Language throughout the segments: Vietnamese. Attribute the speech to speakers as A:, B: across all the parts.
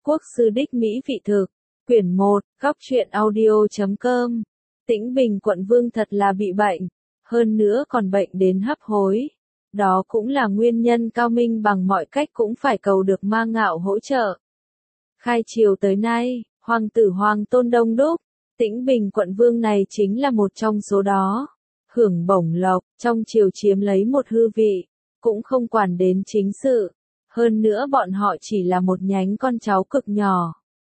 A: Quốc sư đích Mỹ vị thực. Quyển 1, góc truyện audio.com. Tĩnh Bình quận vương thật là bị bệnh, hơn nữa còn bệnh đến hấp hối. Đó cũng là nguyên nhân Cao Minh bằng mọi cách cũng phải cầu được Ma Ngạo hỗ trợ. Khai triều tới nay, hoàng tử hoàng tôn đông đúc, Tĩnh Bình quận vương này chính là một trong số đó. Hưởng bổng lộc, trong triều chiếm lấy một hư vị, cũng không quản đến chính sự. Hơn nữa bọn họ chỉ là một nhánh con cháu cực nhỏ.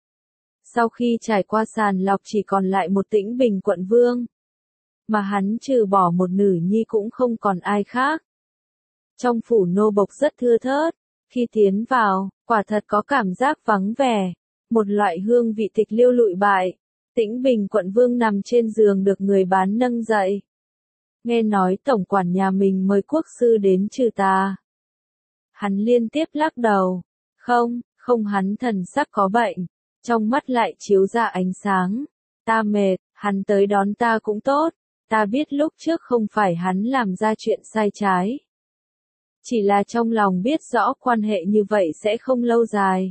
A: Sau khi trải qua sàng lọc chỉ còn lại một Tĩnh Bình quận vương. Mà hắn trừ bỏ một nữ nhi cũng không còn ai khác. Trong phủ nô bộc rất thưa thớt, khi tiến vào, quả thật có cảm giác vắng vẻ, một loại hương vị tịch liêu lụi bại. Tĩnh Bình quận vương nằm trên giường được người bán nâng dậy. Nghe nói tổng quản nhà mình mời quốc sư đến trừ tà. Hắn liên tiếp lắc đầu. Không hắn thần sắc có bệnh. Trong mắt lại chiếu ra ánh sáng. Ta mệt, hắn tới đón ta cũng tốt. Ta biết lúc trước không phải hắn làm ra chuyện sai trái. Chỉ là trong lòng biết rõ quan hệ như vậy sẽ không lâu dài.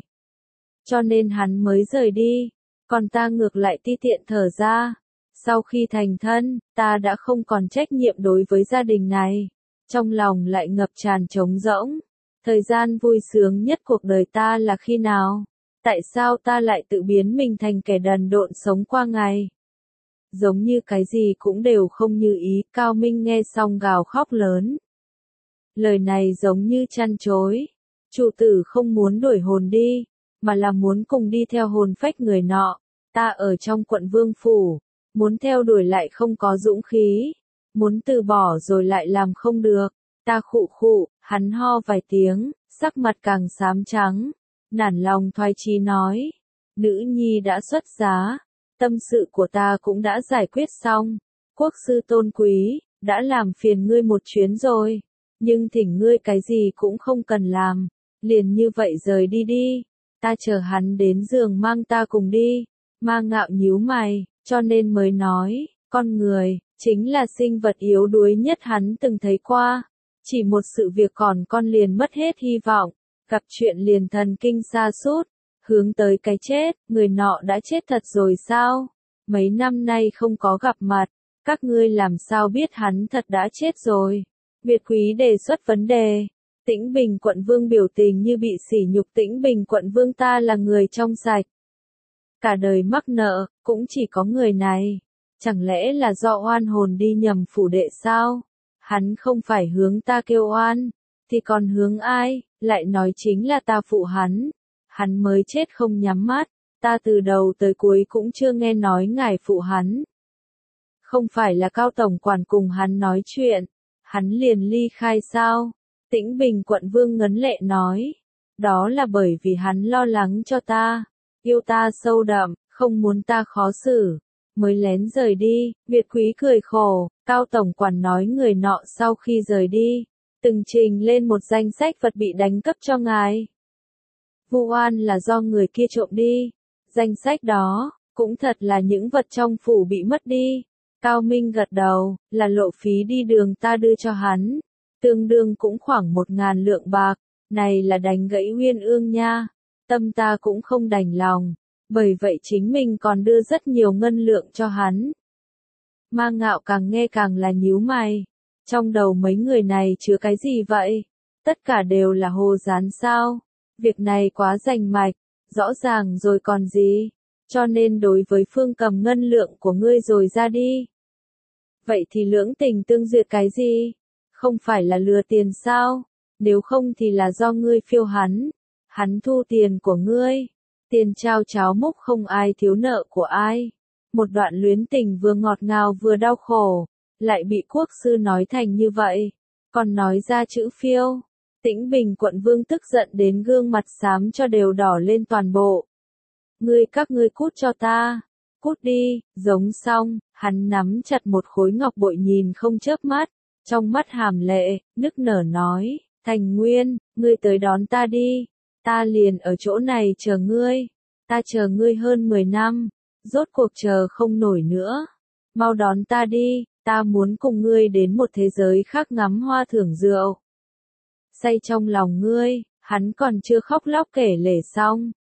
A: Cho nên hắn mới rời đi. Còn ta ngược lại ti tiện thở ra. Sau khi thành thân, ta đã không còn trách nhiệm đối với gia đình này. Trong lòng lại ngập tràn trống rỗng. Thời gian vui sướng nhất cuộc đời ta là khi nào? Tại sao ta lại tự biến mình thành kẻ đần độn sống qua ngày? Giống như cái gì cũng đều không như ý, Cao Minh nghe xong gào khóc lớn. Lời này giống như chăn chối. Chủ tử không muốn đuổi hồn đi, mà là muốn cùng đi theo hồn phách người nọ. Ta ở trong quận vương phủ, muốn theo đuổi lại không có dũng khí, muốn từ bỏ rồi lại làm không được. Ta khụ khụ, hắn ho vài tiếng, sắc mặt càng xám trắng, nản lòng thoái chí nói, nữ nhi đã xuất giá, tâm sự của ta cũng đã giải quyết xong, quốc sư tôn quý, đã làm phiền ngươi một chuyến rồi, nhưng thỉnh ngươi cái gì cũng không cần làm, liền như vậy rời đi đi, ta chờ hắn đến giường mang ta cùng đi. Ma Ngạo nhíu mày, cho nên mới nói, con người, chính là sinh vật yếu đuối nhất hắn từng thấy qua. Chỉ một sự việc còn con liền mất hết hy vọng, gặp chuyện liền thần kinh sa sút, hướng tới cái chết, người nọ đã chết thật rồi sao? Mấy năm nay không có gặp mặt, các ngươi làm sao biết hắn thật đã chết rồi? Việt Quý đề xuất vấn đề. Tĩnh Bình quận vương biểu tình như bị sỉ nhục. Tĩnh Bình quận vương ta là người trong sạch. Cả đời mắc nợ, cũng chỉ có người này. Chẳng lẽ là do oan hồn đi nhầm phủ đệ sao? Hắn không phải hướng ta kêu oan, thì còn hướng ai, lại nói chính là ta phụ hắn. Hắn mới chết không nhắm mắt, ta từ đầu tới cuối cũng chưa nghe nói ngài phụ hắn. Không phải là Cao tổng quản cùng hắn nói chuyện, hắn liền ly khai sao? Tĩnh Bình quận vương ngấn lệ nói, đó là bởi vì hắn lo lắng cho ta, yêu ta sâu đậm, không muốn ta khó xử, mới lén rời đi. Việt Quý cười khổ, Cao tổng quản nói người nọ sau khi rời đi, từng trình lên một danh sách vật bị đánh cắp cho ngài. Vu oan là do người kia trộm đi, danh sách đó, cũng thật là những vật trong phủ bị mất đi. Cao Minh gật đầu, là lộ phí đi đường ta đưa cho hắn, tương đương cũng khoảng 1.000 lượng bạc, này là đánh gãy uyên ương nha, tâm ta cũng không đành lòng, bởi vậy chính mình còn đưa rất nhiều ngân lượng cho hắn. Ma Ngạo càng nghe càng là nhíu mày, trong đầu mấy người này chứa cái gì vậy? Tất cả đều là hồ dán sao? Việc này quá rành mạch, rõ ràng rồi còn gì? Cho nên đối với Phương cầm ngân lượng của ngươi rồi ra đi. Vậy thì lưỡng tình tương duyệt cái gì? Không phải là lừa tiền sao? Nếu không thì là do ngươi phiêu hắn thu tiền của ngươi. Tiền trao cháo múc không ai thiếu nợ của ai. Một đoạn luyến tình vừa ngọt ngào vừa đau khổ, lại bị quốc sư nói thành như vậy, còn nói ra chữ phiêu. Tĩnh Bình quận vương tức giận đến gương mặt xám cho đều đỏ lên toàn bộ. Các ngươi cút cho ta, cút đi, giống xong, hắn nắm chặt một khối ngọc bội nhìn không chớp mắt, trong mắt hàm lệ, nức nở nói, Thành Nguyên, ngươi tới đón ta đi, ta liền ở chỗ này chờ ngươi, ta chờ ngươi hơn 10 năm. Rốt cuộc chờ không nổi nữa. Mau đón ta đi, ta muốn cùng ngươi đến một thế giới khác ngắm hoa thưởng rượu. Say trong lòng ngươi, hắn còn chưa khóc lóc kể lể xong.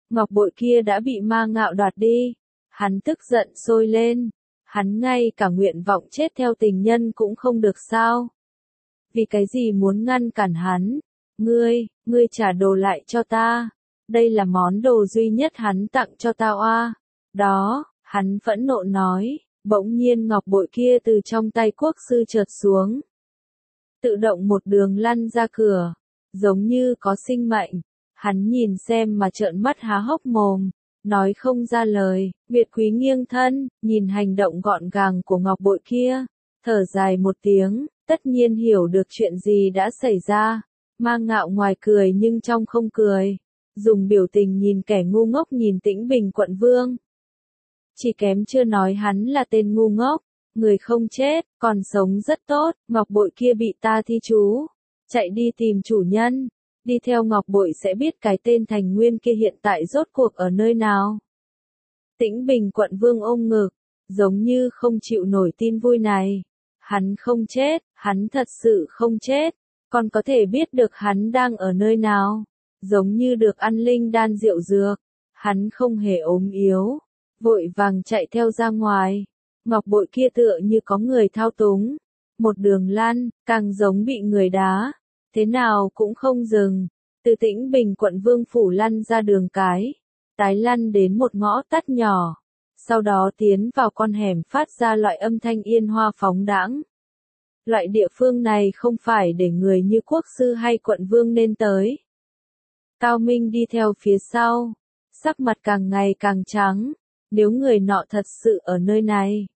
A: ngọc bội kia đã bị ma ngạo đoạt đi. Hắn tức giận sôi lên. Hắn ngay cả nguyện vọng chết theo tình nhân cũng không được sao? Vì cái gì muốn ngăn cản hắn? Ngươi trả đồ lại cho ta. Đây là món đồ duy nhất hắn tặng cho tao à. Đó, hắn phẫn nộ nói. Bỗng nhiên ngọc bội kia từ trong tay quốc sư trượt xuống. Tự động một đường lăn ra cửa. Giống như có sinh mệnh. Hắn nhìn xem mà trợn mắt há hốc mồm. Nói không ra lời. Việt Quý nghiêng thân, nhìn hành động gọn gàng của ngọc bội kia. Thở dài một tiếng, tất nhiên hiểu được chuyện gì đã xảy ra. Ma ngạo ngoài cười nhưng trong không cười. Dùng biểu tình nhìn kẻ ngu ngốc nhìn Tĩnh Bình quận vương. Chỉ kém chưa nói hắn là tên ngu ngốc. Người không chết, còn sống rất tốt. Ngọc bội kia bị ta thi chú. Chạy đi tìm chủ nhân. Đi theo ngọc bội sẽ biết cái tên Thành Nguyên kia hiện tại rốt cuộc ở nơi nào. Tĩnh Bình quận vương ôm ngực. Giống như không chịu nổi tin vui này. Hắn không chết, hắn thật sự không chết. Còn có thể biết được hắn đang ở nơi nào. Giống như được ăn linh đan rượu dược. Hắn không hề ốm yếu. Vội vàng chạy theo ra ngoài. Ngọc bội kia tựa như có người thao túng. Một đường lăn, càng giống bị người đá. Thế nào cũng không dừng. Từ Tĩnh Bình quận vương phủ lăn ra đường cái. Tái lăn đến một ngõ tắt nhỏ. Sau đó tiến vào con hẻm phát ra loại âm thanh yên hoa phóng đãng. Loại địa phương này không phải để người như quốc sư hay quận vương nên tới. Cao Minh đi theo phía sau. Sắc mặt càng ngày càng trắng. Nếu người nọ thật sự ở nơi này.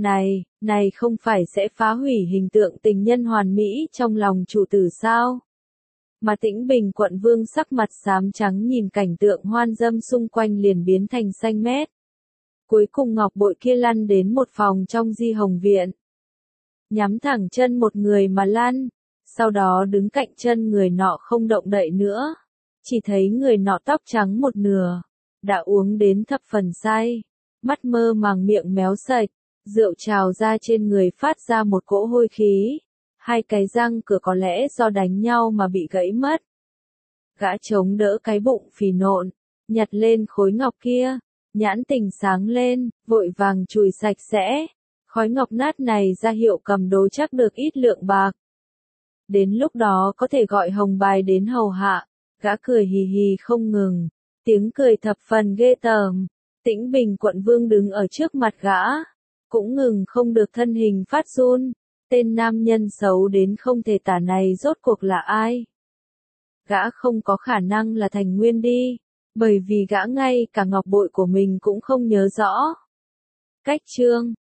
A: Này không phải sẽ phá hủy hình tượng tình nhân hoàn mỹ trong lòng chủ tử sao? Mà Tĩnh Bình quận vương sắc mặt xám trắng nhìn cảnh tượng hoan dâm xung quanh liền biến thành xanh mét. Cuối cùng ngọc bội kia lăn đến một phòng trong Di Hồng Viện. Nhắm thẳng chân một người mà lăn. Sau đó đứng cạnh chân người nọ không động đậy nữa. Chỉ thấy người nọ tóc trắng một nửa. Đã uống đến thập phần say. Mắt mơ màng miệng méo sạch. Rượu trào ra trên người phát ra một cỗ hôi khí. Hai cái răng cửa có lẽ do đánh nhau mà bị gãy mất. Gã chống đỡ cái bụng phì nộn. Nhặt lên khối ngọc kia. Nhãn tình sáng lên, vội vàng chùi sạch sẽ. Khói ngọc nát này ra hiệu cầm đồ chắc được ít lượng bạc. Đến lúc đó có thể gọi hồng bài đến hầu hạ. Gã cười hì hì không ngừng. Tiếng cười thập phần ghê tởm. Tĩnh Bình quận vương đứng ở trước mặt gã. Cũng ngừng không được thân hình phát run. Tên nam nhân xấu đến không thể tả này rốt cuộc là ai? Gã không có khả năng là Thành Nguyên đi. Bởi vì gã ngay cả ngọc bội của mình cũng không nhớ rõ. Cách chương